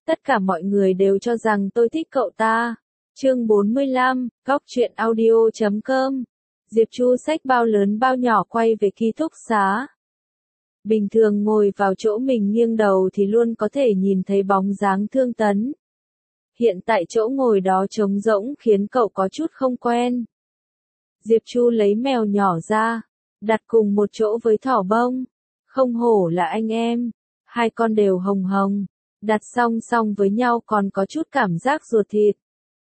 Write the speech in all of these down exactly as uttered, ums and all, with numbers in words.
Tất cả mọi người đều cho rằng tôi thích cậu ta. Chương bốn mươi lăm, góc truyện audio chấm com. Diệp Chu xách bao lớn bao nhỏ quay về ký túc xá. Bình thường ngồi vào chỗ mình nghiêng đầu thì luôn có thể nhìn thấy bóng dáng Thương Tấn. Hiện tại chỗ ngồi đó trống rỗng khiến cậu có chút không quen. Diệp Chu lấy mèo nhỏ ra, đặt cùng một chỗ với thỏ bông. Không hổ là anh em, hai con đều hồng hồng, đặt song song với nhau còn có chút cảm giác ruột thịt.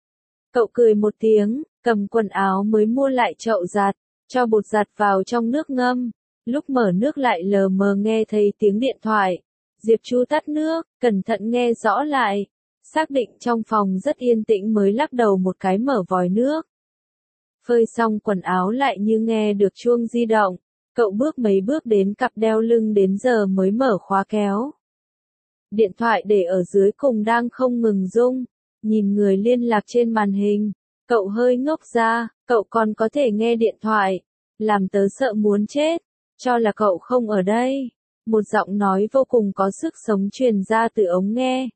Cậu cười một tiếng, cầm quần áo mới mua lại chậu giặt, cho bột giặt vào trong nước ngâm. Lúc mở nước lại lờ mờ nghe thấy tiếng điện thoại. Diệp Chu tắt nước, cẩn thận nghe rõ lại. Xác định trong phòng rất yên tĩnh mới lắc đầu một cái mở vòi nước. Phơi xong quần áo lại như nghe được chuông di động. Cậu bước mấy bước đến cặp đeo lưng đến giờ mới mở khóa kéo. Điện thoại để ở dưới cùng đang không ngừng rung. Nhìn người liên lạc trên màn hình. Cậu hơi ngốc ra, cậu còn có thể nghe điện thoại. Làm tớ sợ muốn chết. Cho là cậu không ở đây. Một giọng nói vô cùng có sức sống truyền ra từ ống nghe.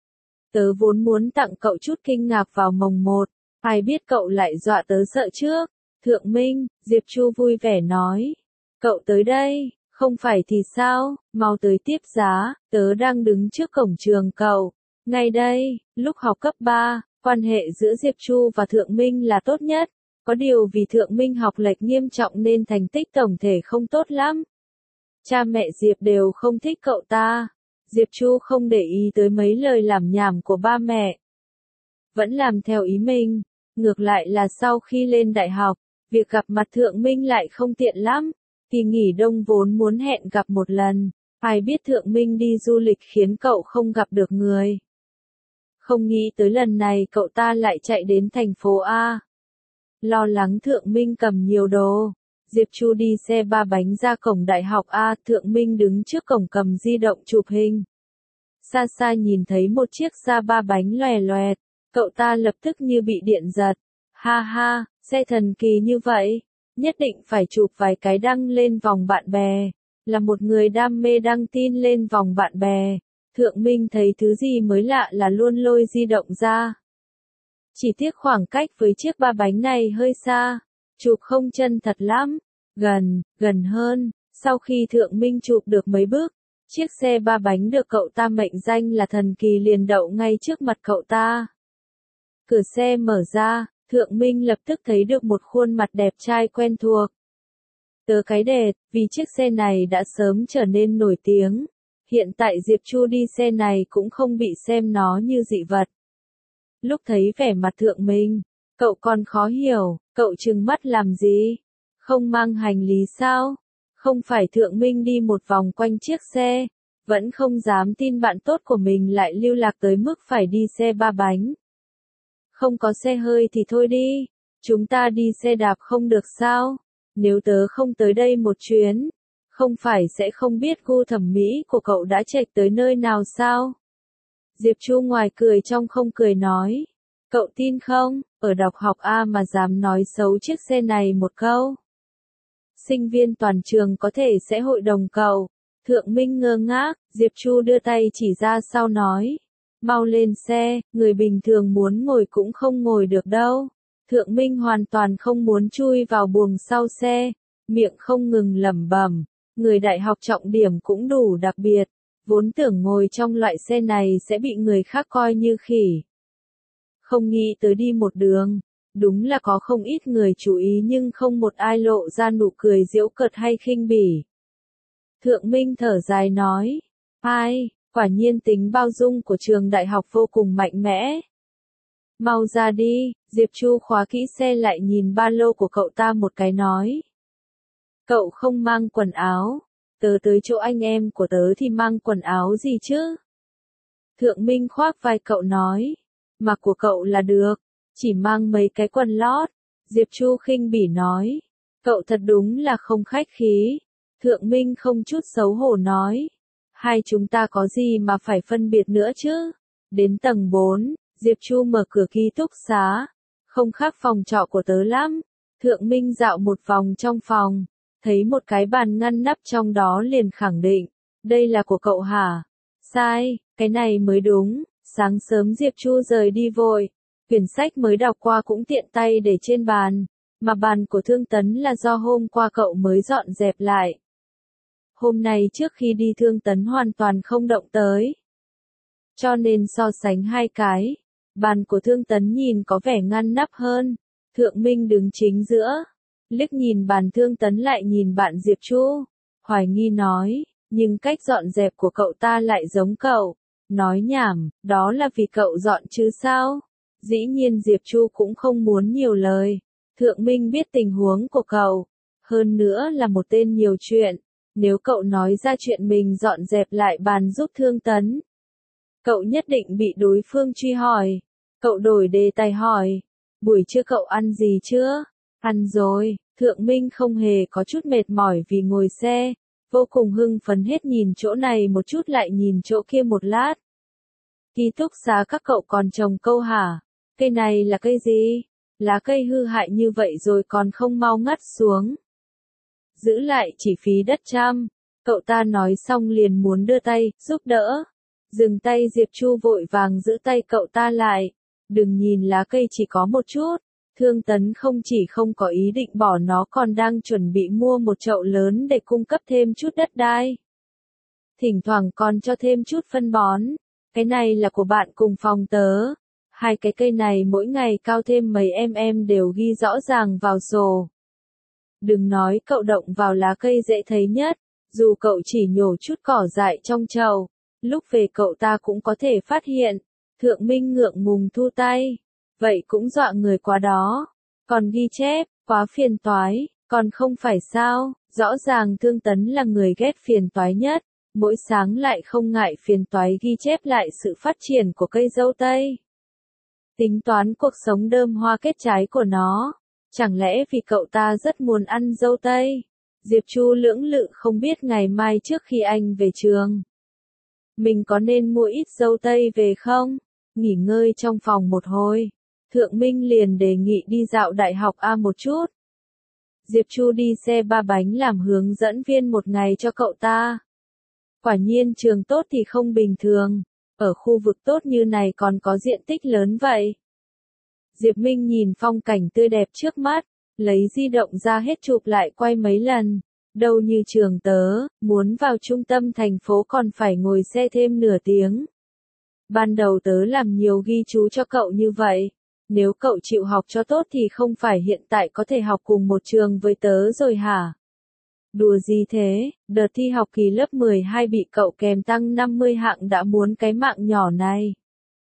Tớ vốn muốn tặng cậu chút kinh ngạc vào mồng một. Ai biết cậu lại dọa tớ sợ trước. Thượng Minh, Diệp Chu vui vẻ nói. Cậu tới đây, không phải thì sao, mau tới tiếp giá, tớ đang đứng trước cổng trường cậu. Ngay đây, lúc học cấp ba, quan hệ giữa Diệp Chu và Thượng Minh là tốt nhất. Có điều vì Thượng Minh học lệch nghiêm trọng nên thành tích tổng thể không tốt lắm. Cha mẹ Diệp đều không thích cậu ta. Diệp Chu không để ý tới mấy lời lảm nhảm của ba mẹ. Vẫn làm theo ý mình. Ngược lại là sau khi lên đại học, việc gặp mặt Thượng Minh lại không tiện lắm. Kỳ nghỉ đông vốn muốn hẹn gặp một lần. Ai biết Thượng Minh đi du lịch khiến cậu không gặp được người. Không nghĩ tới lần này cậu ta lại chạy đến thành phố A. Lo lắng Thượng Minh cầm nhiều đồ. Diệp Chu đi xe ba bánh ra cổng đại học A. Thượng Minh đứng trước cổng cầm di động chụp hình. Xa xa nhìn thấy một chiếc xa ba bánh loè loẹt. Cậu ta lập tức như bị điện giật. Ha ha, xe thần kỳ như vậy. Nhất định phải chụp vài cái đăng lên vòng bạn bè. Là một người đam mê đăng tin lên vòng bạn bè. Thượng Minh thấy thứ gì mới lạ là luôn lôi di động ra. Chỉ tiếc khoảng cách với chiếc ba bánh này hơi xa. Chụp không chân thật lắm. Gần, gần hơn. Sau khi Thượng Minh chụp được mấy bước, chiếc xe ba bánh được cậu ta mệnh danh là thần kỳ liền đậu ngay trước mặt cậu ta. Cửa xe mở ra, Thượng Minh lập tức thấy được một khuôn mặt đẹp trai quen thuộc. Tớ cái đệt, vì chiếc xe này đã sớm trở nên nổi tiếng. Hiện tại Diệp Chu đi xe này cũng không bị xem nó như dị vật. Lúc thấy vẻ mặt Thượng Minh, cậu còn khó hiểu, cậu trừng mắt làm gì? Không mang hành lý sao? Không phải Thượng Minh đi một vòng quanh chiếc xe, vẫn không dám tin bạn tốt của mình lại lưu lạc tới mức phải đi xe ba bánh. Không có xe hơi thì thôi đi, chúng ta đi xe đạp không được sao? Nếu tớ không tới đây một chuyến, không phải sẽ không biết gu thẩm mỹ của cậu đã chệch tới nơi nào sao? Diệp Chu ngoài cười trong không cười nói. Cậu tin không, ở đọc học A mà dám nói xấu chiếc xe này một câu. Sinh viên toàn trường có thể sẽ hội đồng cậu. Thượng Minh ngơ ngác, Diệp Chu đưa tay chỉ ra sau nói. Mau lên xe, người bình thường muốn ngồi cũng không ngồi được đâu. Thượng Minh hoàn toàn không muốn chui vào buồng sau xe, miệng không ngừng lẩm bẩm. Người đại học trọng điểm cũng đủ đặc biệt, vốn tưởng ngồi trong loại xe này sẽ bị người khác coi như khỉ. Không nghĩ tới đi một đường, đúng là có không ít người chú ý nhưng không một ai lộ ra nụ cười giễu cợt hay khinh bỉ. Thượng Minh thở dài nói, ai, quả nhiên tính bao dung của trường đại học vô cùng mạnh mẽ. Mau ra đi, Diệp Chu khóa kỹ xe lại nhìn ba lô của cậu ta một cái nói. Cậu không mang quần áo, tớ tới chỗ anh em của tớ thì mang quần áo gì chứ? Thượng Minh khoác vai cậu nói, mặc của cậu là được, chỉ mang mấy cái quần lót. Diệp Chu khinh bỉ nói, cậu thật đúng là không khách khí. Thượng Minh không chút xấu hổ nói, hai chúng ta có gì mà phải phân biệt nữa chứ? Đến tầng bốn, Diệp Chu mở cửa ký túc xá, không khác phòng trọ của tớ lắm. Thượng Minh dạo một vòng trong phòng, thấy một cái bàn ngăn nắp trong đó liền khẳng định, đây là của cậu hả? Sai, cái này mới đúng, Sáng sớm Diệp Chu rời đi vội, quyển sách mới đọc qua cũng tiện tay để trên bàn, mà bàn của Thương Tấn là do hôm qua cậu mới dọn dẹp lại. Hôm nay trước khi đi Thương Tấn hoàn toàn không động tới. Cho nên so sánh hai cái, bàn của Thương Tấn nhìn có vẻ ngăn nắp hơn. Thượng Minh đứng chính giữa, liếc nhìn bàn Thương Tấn lại nhìn bạn Diệp Chu, hoài nghi nói, nhưng cách dọn dẹp của cậu ta lại giống cậu. Nói nhảm, đó là vì cậu dọn chứ sao? Dĩ nhiên Diệp Chu cũng không muốn nhiều lời. Thượng Minh biết tình huống của cậu, hơn nữa là một tên nhiều chuyện. Nếu cậu nói ra chuyện mình dọn dẹp lại bàn giúp Thương Tấn, cậu nhất định bị đối phương truy hỏi. Cậu đổi đề tài hỏi, buổi trưa cậu ăn gì chưa? Ăn rồi. Thượng Minh không hề có chút mệt mỏi vì ngồi xe, vô cùng hưng phấn hết nhìn chỗ này một chút lại nhìn chỗ kia một lát. Ký túc xá các cậu còn trồng câu hả? Cây này là cây gì? Lá cây hư hại như vậy rồi còn không mau ngắt xuống. Giữ lại chỉ phí đất chăm. Cậu ta nói xong liền muốn đưa tay, giúp đỡ. Dừng tay Diệp Chu vội vàng giữ tay cậu ta lại. Đừng nhìn lá cây chỉ có một chút. Thương Tấn không chỉ không có ý định bỏ nó còn đang chuẩn bị mua một chậu lớn để cung cấp thêm chút đất đai. Thỉnh thoảng còn cho thêm chút phân bón. Cái này là của bạn cùng phòng tớ. Hai cái cây này mỗi ngày cao thêm mấy em em đều ghi rõ ràng vào sổ. Đừng nói cậu động vào lá cây dễ thấy nhất, dù cậu chỉ nhổ chút cỏ dại trong chậu, lúc về cậu ta cũng có thể phát hiện. Thượng Minh ngượng ngùng thu tay. Vậy cũng dọa người quá đó. Còn ghi chép, quá phiền toái, còn không phải sao, rõ ràng Thương Tấn là người ghét phiền toái nhất, mỗi sáng lại không ngại phiền toái ghi chép lại sự phát triển của cây dâu tây. Tính toán cuộc sống đơm hoa kết trái của nó, chẳng lẽ vì cậu ta rất muốn ăn dâu tây? Diệp Chu lưỡng lự không biết ngày mai trước khi anh về trường, mình có nên mua ít dâu tây về không? Nghỉ ngơi trong phòng một hồi, Thượng Minh liền đề nghị đi dạo đại học A một chút. Diệp Chu đi xe ba bánh làm hướng dẫn viên một ngày cho cậu ta. Quả nhiên trường tốt thì không bình thường, ở khu vực tốt như này còn có diện tích lớn vậy. Diệp Minh nhìn phong cảnh tươi đẹp trước mắt, lấy di động ra hết chụp lại quay mấy lần. Đâu như trường tớ, muốn vào trung tâm thành phố còn phải ngồi xe thêm nửa tiếng. Ban đầu tớ làm nhiều ghi chú cho cậu như vậy. Nếu cậu chịu học cho tốt thì không phải hiện tại có thể học cùng một trường với tớ rồi hả? Đùa gì thế, đợt thi học kỳ lớp mười hai bị cậu kèm tăng năm mươi hạng đã muốn cái mạng nhỏ này.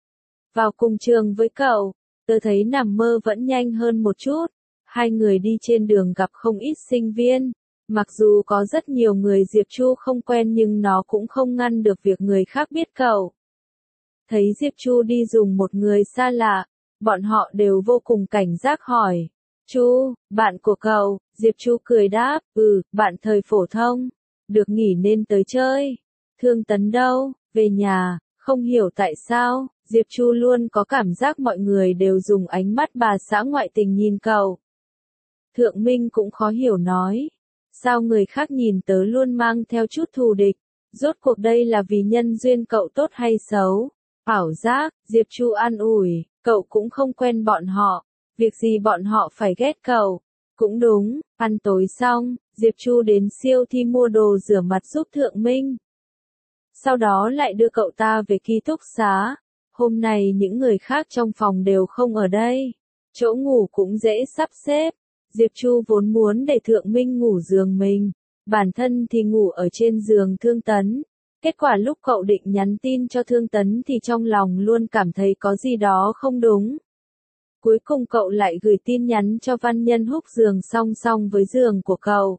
Vào cùng trường với cậu, tớ thấy nằm mơ vẫn nhanh hơn một chút. Hai người đi trên đường gặp không ít sinh viên. Mặc dù có rất nhiều người Diệp Chu không quen nhưng nó cũng không ngăn được việc người khác biết cậu. Thấy Diệp Chu đi dùng một người xa lạ, bọn họ đều vô cùng cảnh giác hỏi. Chu, bạn của cậu, Diệp Chu cười đáp, ừ, bạn thời phổ thông, được nghỉ nên tới chơi. Thương Tấn đâu, về nhà, không hiểu tại sao, Diệp Chu luôn có cảm giác mọi người đều dùng ánh mắt bà xã ngoại tình nhìn cậu. Thượng Minh cũng khó hiểu nói, sao người khác nhìn tớ luôn mang theo chút thù địch, rốt cuộc đây là vì nhân duyên cậu tốt hay xấu? Ảo giác, Diệp Chu an ủi, cậu cũng không quen bọn họ, việc gì bọn họ phải ghét cậu. Cũng đúng, ăn tối xong, Diệp Chu đến siêu thị mua đồ rửa mặt giúp Thượng Minh. Sau đó lại đưa cậu ta về ký túc xá. Hôm nay những người khác trong phòng đều không ở đây. Chỗ ngủ cũng dễ sắp xếp. Diệp Chu vốn muốn để Thượng Minh ngủ giường mình, bản thân thì ngủ ở trên giường Thương Tấn. Kết quả lúc cậu định nhắn tin cho Thương Tấn thì trong lòng luôn cảm thấy có gì đó không đúng. Cuối cùng cậu lại gửi tin nhắn cho Văn Nhân Húc giường song song với giường của cậu.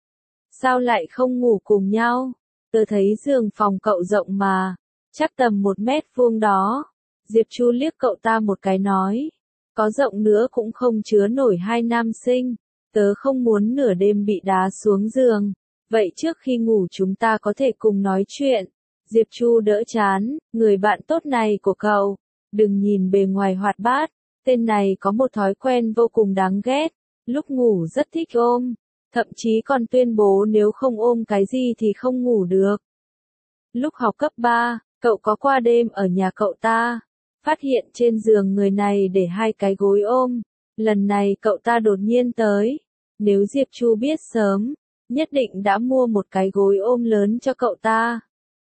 Sao lại không ngủ cùng nhau? Tớ thấy giường phòng cậu rộng mà, chắc tầm một mét vuông đó. Diệp Chu liếc cậu ta một cái nói, có rộng nữa cũng không chứa nổi hai nam sinh, tớ không muốn nửa đêm bị đá xuống giường. Vậy trước khi ngủ chúng ta có thể cùng nói chuyện. Diệp Chu đỡ chán, người bạn tốt này của cậu, đừng nhìn bề ngoài hoạt bát, tên này có một thói quen vô cùng đáng ghét, lúc ngủ rất thích ôm, thậm chí còn tuyên bố nếu không ôm cái gì thì không ngủ được. Lúc học cấp ba, Cậu có qua đêm ở nhà cậu ta, phát hiện trên giường người này để hai cái gối ôm, lần này cậu ta đột nhiên tới, nếu Diệp Chu biết sớm, nhất định đã mua một cái gối ôm lớn cho cậu ta.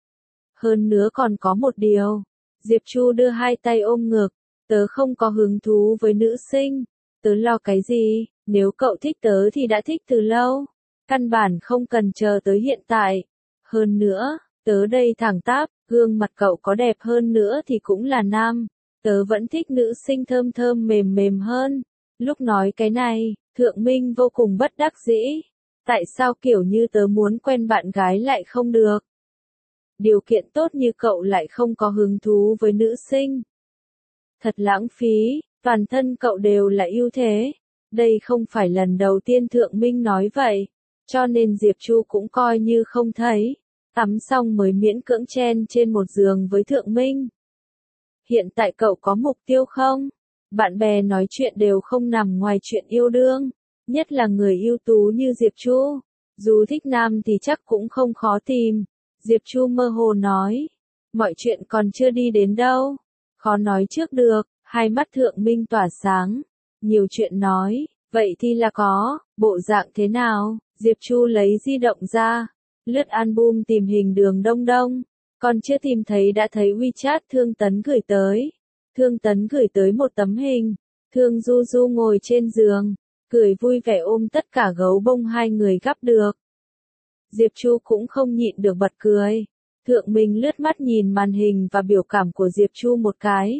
Hơn nữa còn có một điều, Diệp Chu đưa hai tay ôm ngực, tớ không có hứng thú với nữ sinh, tớ lo cái gì, nếu cậu thích tớ thì đã thích từ lâu, căn bản không cần chờ tới hiện tại. Hơn nữa, tớ đây thẳng tắp, gương mặt cậu có đẹp hơn nữa thì cũng là nam, tớ vẫn thích nữ sinh thơm thơm mềm mềm hơn. Lúc nói cái này, Thượng Minh vô cùng bất đắc dĩ, tại sao kiểu như tớ muốn quen bạn gái lại không được? Điều kiện tốt như cậu lại không có hứng thú với nữ sinh. Thật lãng phí, toàn thân cậu đều là ưu thế. Đây không phải lần đầu tiên Thượng Minh nói vậy, cho nên Diệp Chu cũng coi như không thấy. Tắm xong mới miễn cưỡng chen trên một giường với Thượng Minh. Hiện tại cậu có mục tiêu không? Bạn bè nói chuyện đều không nằm ngoài chuyện yêu đương, nhất là người ưu tú như Diệp Chu. Dù thích nam thì chắc cũng không khó tìm. Diệp Chu mơ hồ nói, mọi chuyện còn chưa đi đến đâu, khó nói trước được. Hai mắt Thượng Minh tỏa sáng, nhiều chuyện nói, vậy thì là có, bộ dạng thế nào? Diệp Chu lấy di động ra, lướt album tìm hình Đường Đông Đông, còn chưa tìm thấy đã thấy WeChat Thương Tấn gửi tới. Thương Tấn gửi tới một tấm hình, Thương Du Du ngồi trên giường, cười vui vẻ ôm tất cả gấu bông hai người gắp được. Diệp Chu cũng không nhịn được bật cười. Thượng Minh lướt mắt nhìn màn hình và biểu cảm của Diệp Chu một cái.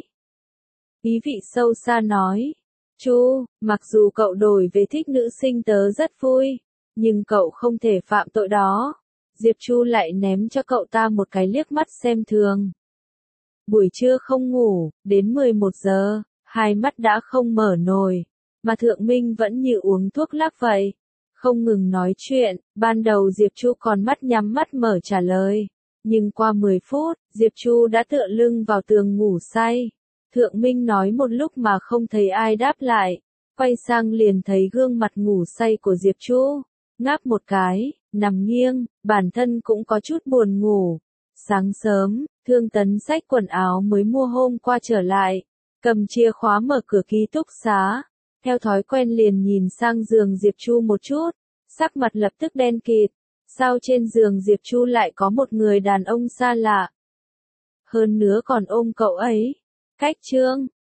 Ý vị sâu xa nói, Chu, mặc dù cậu đổi về thích nữ sinh tớ rất vui, nhưng cậu không thể phạm tội đó. Diệp Chu lại ném cho cậu ta một cái liếc mắt xem thường. Buổi trưa không ngủ, đến mười một giờ, hai mắt đã không mở nổi, mà Thượng Minh vẫn như uống thuốc lắc vậy, không ngừng nói chuyện. Ban đầu Diệp Chu còn mắt nhắm mắt mở trả lời, nhưng qua mười phút, Diệp Chu đã tựa lưng vào tường ngủ say. Thượng Minh nói một lúc mà không thấy ai đáp lại, quay sang liền thấy gương mặt ngủ say của Diệp Chu, ngáp một cái, nằm nghiêng, bản thân cũng có chút buồn ngủ. Sáng sớm, Thương Tấn xách quần áo mới mua hôm qua trở lại, cầm chìa khóa mở cửa ký túc xá, theo thói quen liền nhìn sang giường Diệp Chu một chút, sắc mặt lập tức đen kịt, sao trên giường Diệp Chu lại có một người đàn ông xa lạ? Hơn nữa còn ôm cậu ấy. Cách chương